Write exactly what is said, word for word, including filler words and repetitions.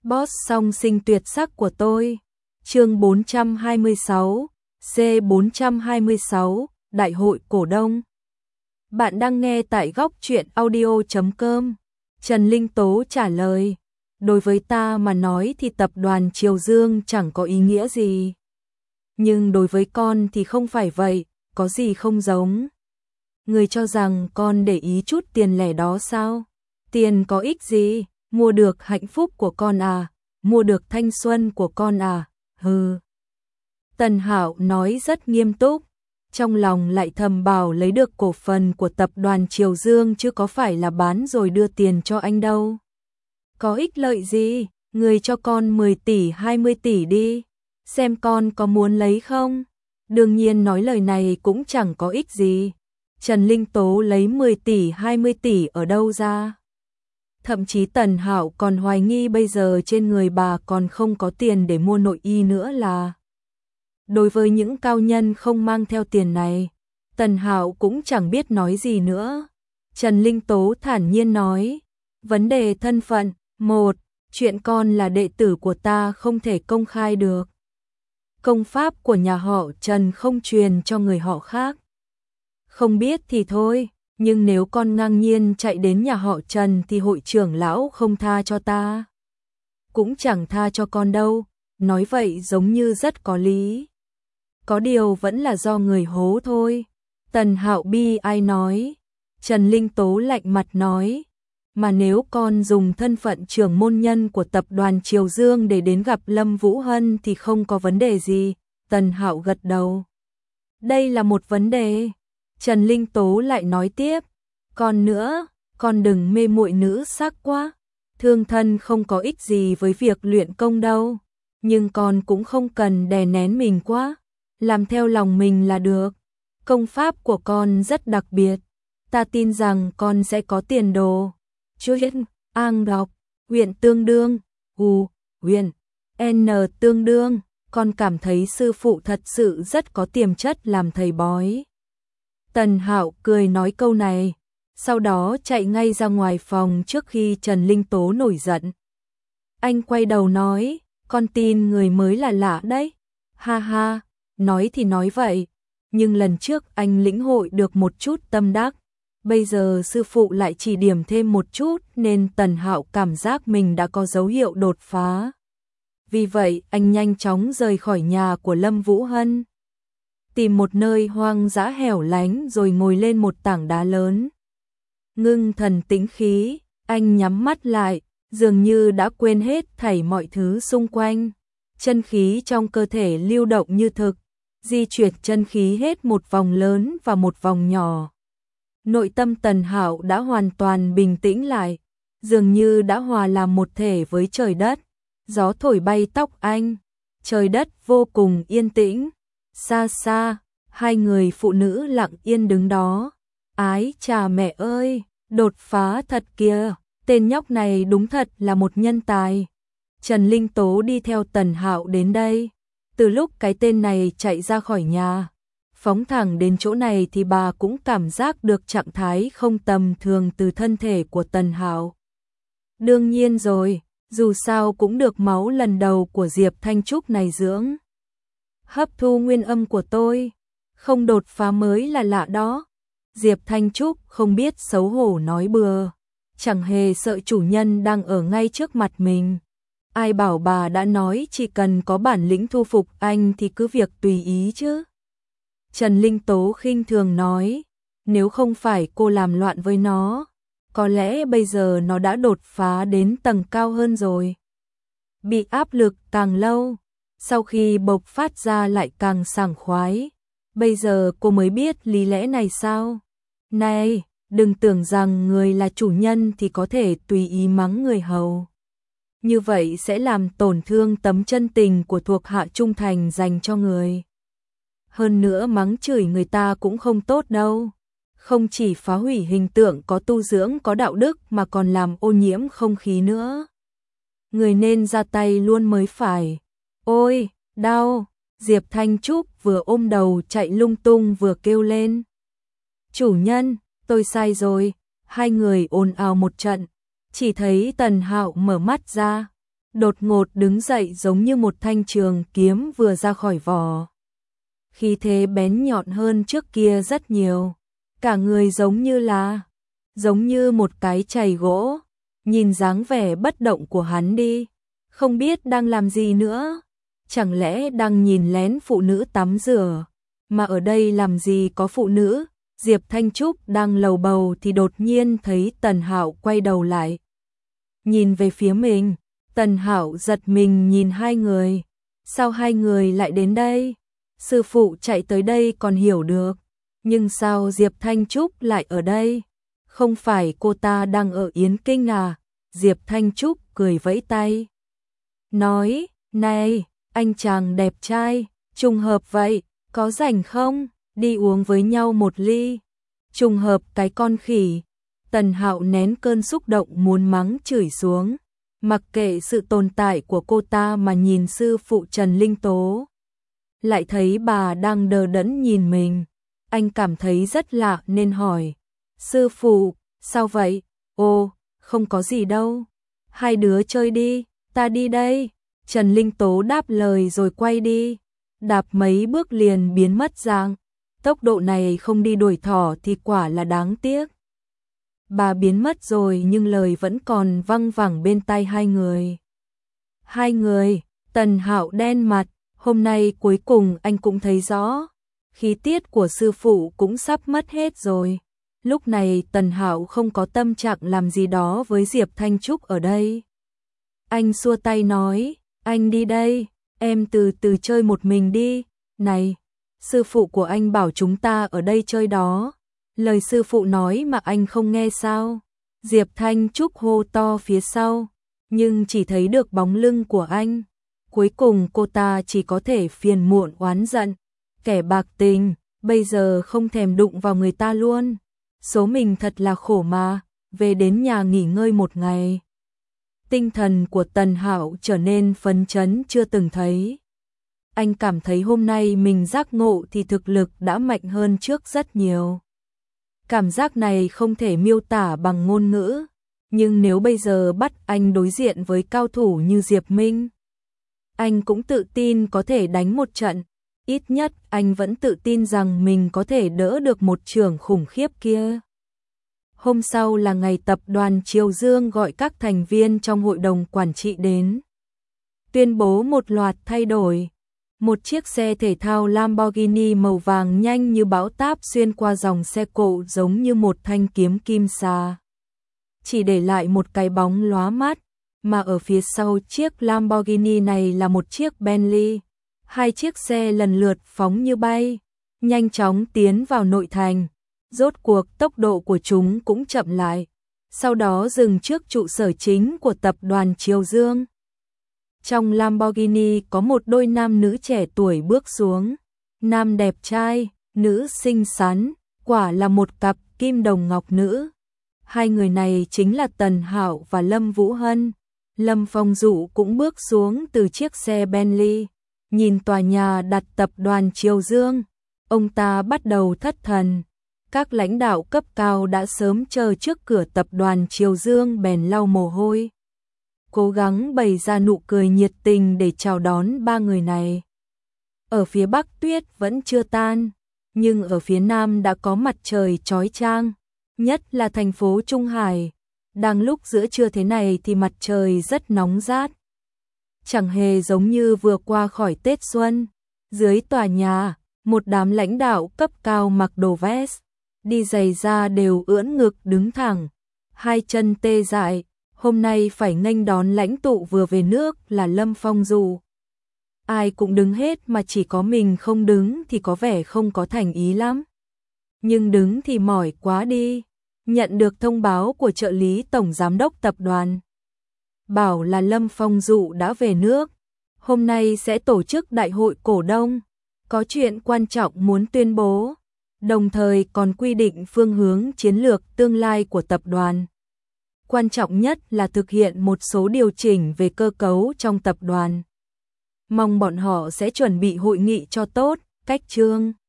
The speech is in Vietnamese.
Boss song sinh tuyệt sắc của tôi. Chương bốn trăm hai mươi sáu, C bốn trăm hai mươi sáu, Đại hội cổ đông. Bạn đang nghe tại góc truyện audio chấm com. Trần Linh Tố trả lời, đối với ta mà nói thì tập đoàn Triều Dương chẳng có ý nghĩa gì. Nhưng đối với con thì không phải vậy, có gì không giống. Người cho rằng con để ý chút tiền lẻ đó sao? Tiền có ích gì? Mua được hạnh phúc của con à? Mua được thanh xuân của con à? Hừ. Tần Hạo nói rất nghiêm túc, trong lòng lại thầm bảo lấy được cổ phần của tập đoàn Triều Dương chứ có phải là bán rồi đưa tiền cho anh đâu. Có ích lợi gì? Người cho con mười tỷ hai mươi tỷ đi, xem con có muốn lấy không? Đương nhiên nói lời này cũng chẳng có ích gì. Trần Linh Tố lấy mười tỷ hai mươi tỷ ở đâu ra? Thậm chí Tần Hạo còn hoài nghi bây giờ trên người bà còn không có tiền để mua nội y nữa là. Đối với những cao nhân không mang theo tiền này, Tần Hạo cũng chẳng biết nói gì nữa. Trần Linh Tố thản nhiên nói, vấn đề thân phận, một, chuyện con là đệ tử của ta không thể công khai được. Công pháp của nhà họ Trần không truyền cho người họ khác. Không biết thì thôi, nhưng nếu con ngang nhiên chạy đến nhà họ Trần thì hội trưởng lão không tha cho ta. Cũng chẳng tha cho con đâu, nói vậy giống như rất có lý. Có điều vẫn là do người hố thôi. Tần Hạo bi ai nói. Trần Linh Tố lạnh mặt nói, mà nếu con dùng thân phận trưởng môn nhân của tập đoàn Triều Dương để đến gặp Lâm Vũ Hân thì không có vấn đề gì. Tần Hạo gật đầu. Đây là một vấn đề. Trần Linh Tố lại nói tiếp, còn nữa, con đừng mê muội nữ sắc quá, thương thân không có ích gì với việc luyện công đâu, nhưng con cũng không cần đè nén mình quá, làm theo lòng mình là được. Công pháp của con rất đặc biệt, ta tin rằng con sẽ có tiền đồ. Chuyên, Ang đọc, huyện tương đương, U, huyện, N tương đương, con cảm thấy sư phụ thật sự rất có tiềm chất làm thầy bói. Tần Hạo cười nói câu này, sau đó chạy ngay ra ngoài phòng trước khi Trần Linh Tố nổi giận. Anh quay đầu nói, con tin người mới là lạ đấy. Ha ha, nói thì nói vậy, nhưng lần trước anh lĩnh hội được một chút tâm đắc, bây giờ sư phụ lại chỉ điểm thêm một chút nên Tần Hạo cảm giác mình đã có dấu hiệu đột phá. Vì vậy anh nhanh chóng rời khỏi nhà của Lâm Vũ Hân, tìm một nơi hoang dã hẻo lánh rồi ngồi lên một tảng đá lớn. Ngưng thần tĩnh khí, anh nhắm mắt lại, dường như đã quên hết thảy mọi thứ xung quanh. Chân khí trong cơ thể lưu động như thực, di chuyển chân khí hết một vòng lớn và một vòng nhỏ. Nội tâm Tần Hạo đã hoàn toàn bình tĩnh lại, dường như đã hòa làm một thể với trời đất. Gió thổi bay tóc anh, trời đất vô cùng yên tĩnh. Xa xa, hai người phụ nữ lặng yên đứng đó. Ái chà mẹ ơi, đột phá thật kìa, tên nhóc này đúng thật là một nhân tài. Trần Linh Tố đi theo Tần Hạo đến đây. Từ lúc cái tên này chạy ra khỏi nhà, phóng thẳng đến chỗ này thì bà cũng cảm giác được trạng thái không tầm thường từ thân thể của Tần Hạo. Đương nhiên rồi, dù sao cũng được máu lần đầu của Diệp Thanh Trúc này dưỡng. Hấp thu nguyên âm của tôi, không đột phá mới là lạ đó. Diệp Thanh Trúc không biết xấu hổ nói bừa, chẳng hề sợ chủ nhân đang ở ngay trước mặt mình. Ai bảo bà đã nói chỉ cần có bản lĩnh thu phục anh thì cứ việc tùy ý chứ. Trần Linh Tố khinh thường nói, nếu không phải cô làm loạn với nó, có lẽ bây giờ nó đã đột phá đến tầng cao hơn rồi. Bị áp lực càng lâu, sau khi bộc phát ra lại càng sảng khoái. Bây giờ cô mới biết lý lẽ này sao? Này, đừng tưởng rằng người là chủ nhân thì có thể tùy ý mắng người hầu. Như vậy sẽ làm tổn thương tấm chân tình của thuộc hạ trung thành dành cho người. Hơn nữa mắng chửi người ta cũng không tốt đâu. Không chỉ phá hủy hình tượng có tu dưỡng có đạo đức mà còn làm ô nhiễm không khí nữa. Người nên ra tay luôn mới phải. Ôi, đau! Diệp Thanh Trúc vừa ôm đầu chạy lung tung vừa kêu lên. Chủ nhân, tôi sai rồi. Hai người ồn ào một trận. Chỉ thấy Tần Hạo mở mắt ra. đột ngột đứng dậy giống như một thanh trường kiếm vừa ra khỏi vỏ. Khí thế bén nhọn hơn trước kia rất nhiều, cả người giống như là, giống như một cái chày gỗ, nhìn dáng vẻ bất động của hắn đi, không biết đang làm gì nữa, chẳng lẽ đang nhìn lén phụ nữ tắm rửa, mà ở đây làm gì có phụ nữ. Diệp Thanh Trúc đang lầu bầu thì đột nhiên thấy Tần Hạo quay đầu lại, nhìn về phía mình. Tần Hạo giật mình nhìn hai người, sao hai người lại đến đây? Sư phụ chạy tới đây còn hiểu được, nhưng sao Diệp Thanh Trúc lại ở đây? Không phải cô ta đang ở Yến Kinh à? Diệp Thanh Trúc cười vẫy tay, nói, này, anh chàng đẹp trai, trùng hợp vậy, có rảnh không? Đi uống với nhau một ly. Trùng hợp cái con khỉ. Tần Hạo nén cơn xúc động muốn mắng chửi xuống, mặc kệ sự tồn tại của cô ta mà nhìn sư phụ Trần Linh Tố. Lại thấy bà đang đờ đẫn nhìn mình, anh cảm thấy rất lạ nên hỏi, sư phụ, sao vậy? Ô, không có gì đâu, hai đứa chơi đi, ta đi đây. Trần Linh Tố đáp lời rồi quay đi, đạp mấy bước liền biến mất dạng. Tốc độ này không đi đuổi thỏ thì quả là đáng tiếc. Bà biến mất rồi nhưng lời vẫn còn văng vẳng bên tai hai người. Hai người, Tần Hạo đen mặt, hôm nay cuối cùng anh cũng thấy rõ, khí tiết của sư phụ cũng sắp mất hết rồi. Lúc này Tần Hạo không có tâm trạng làm gì đó với Diệp Thanh Trúc ở đây. Anh xua tay nói, anh đi đây, em từ từ chơi một mình đi. Này, sư phụ của anh bảo chúng ta ở đây chơi đó. Lời sư phụ nói mà anh không nghe sao? Diệp Thanh Trúc hô to phía sau, nhưng chỉ thấy được bóng lưng của anh. Cuối cùng cô ta chỉ có thể phiền muộn oán giận. Kẻ bạc tình, bây giờ không thèm đụng vào người ta luôn. Số mình thật là khổ mà, về đến nhà nghỉ ngơi một ngày. Tinh thần của Tần Hạo trở nên phấn chấn chưa từng thấy. Anh cảm thấy hôm nay mình giác ngộ thì thực lực đã mạnh hơn trước rất nhiều. Cảm giác này không thể miêu tả bằng ngôn ngữ, nhưng nếu bây giờ bắt anh đối diện với cao thủ như Diệp Minh, anh cũng tự tin có thể đánh một trận. Ít nhất anh vẫn tự tin rằng mình có thể đỡ được một chưởng khủng khiếp kia. Hôm sau là ngày tập đoàn Triều Dương gọi các thành viên trong hội đồng quản trị đến, tuyên bố một loạt thay đổi. Một chiếc xe thể thao Lamborghini màu vàng nhanh như bão táp xuyên qua dòng xe cộ giống như một thanh kiếm kim xà, chỉ để lại một cái bóng lóa mắt, mà ở phía sau chiếc Lamborghini này là một chiếc Bentley. Hai chiếc xe lần lượt phóng như bay, nhanh chóng tiến vào nội thành. Rốt cuộc tốc độ của chúng cũng chậm lại, sau đó dừng trước trụ sở chính của tập đoàn Triều Dương. Trong Lamborghini có một đôi nam nữ trẻ tuổi bước xuống, nam đẹp trai, nữ xinh xắn, quả là một cặp kim đồng ngọc nữ. Hai người này chính là Tần Hạo và Lâm Vũ Hân. Lâm Phong Dụ cũng bước xuống từ chiếc xe Bentley, nhìn tòa nhà đặt tập đoàn Triều Dương, ông ta bắt đầu thất thần. Các lãnh đạo cấp cao đã sớm chờ trước cửa tập đoàn Triều Dương bèn lau mồ hôi, cố gắng bày ra nụ cười nhiệt tình để chào đón ba người này. Ở phía Bắc tuyết vẫn chưa tan, nhưng ở phía Nam đã có mặt trời chói chang, nhất là thành phố Trung Hải. Đang lúc giữa trưa thế này thì mặt trời rất nóng rát, chẳng hề giống như vừa qua khỏi Tết Xuân. Dưới tòa nhà, một đám lãnh đạo cấp cao mặc đồ vest, đi giày da đều ưỡn ngực đứng thẳng, hai chân tê dại. Hôm nay phải nghênh đón lãnh tụ vừa về nước là Lâm Phong Dụ. Ai cũng đứng hết mà chỉ có mình không đứng thì có vẻ không có thành ý lắm. Nhưng đứng thì mỏi quá đi. Nhận được thông báo của trợ lý tổng giám đốc tập đoàn, bảo là Lâm Phong Dụ đã về nước, hôm nay sẽ tổ chức đại hội cổ đông, có chuyện quan trọng muốn tuyên bố, đồng thời còn quy định phương hướng chiến lược tương lai của tập đoàn. Quan trọng nhất là thực hiện một số điều chỉnh về cơ cấu trong tập đoàn. Mong bọn họ sẽ chuẩn bị hội nghị cho tốt, cách chương.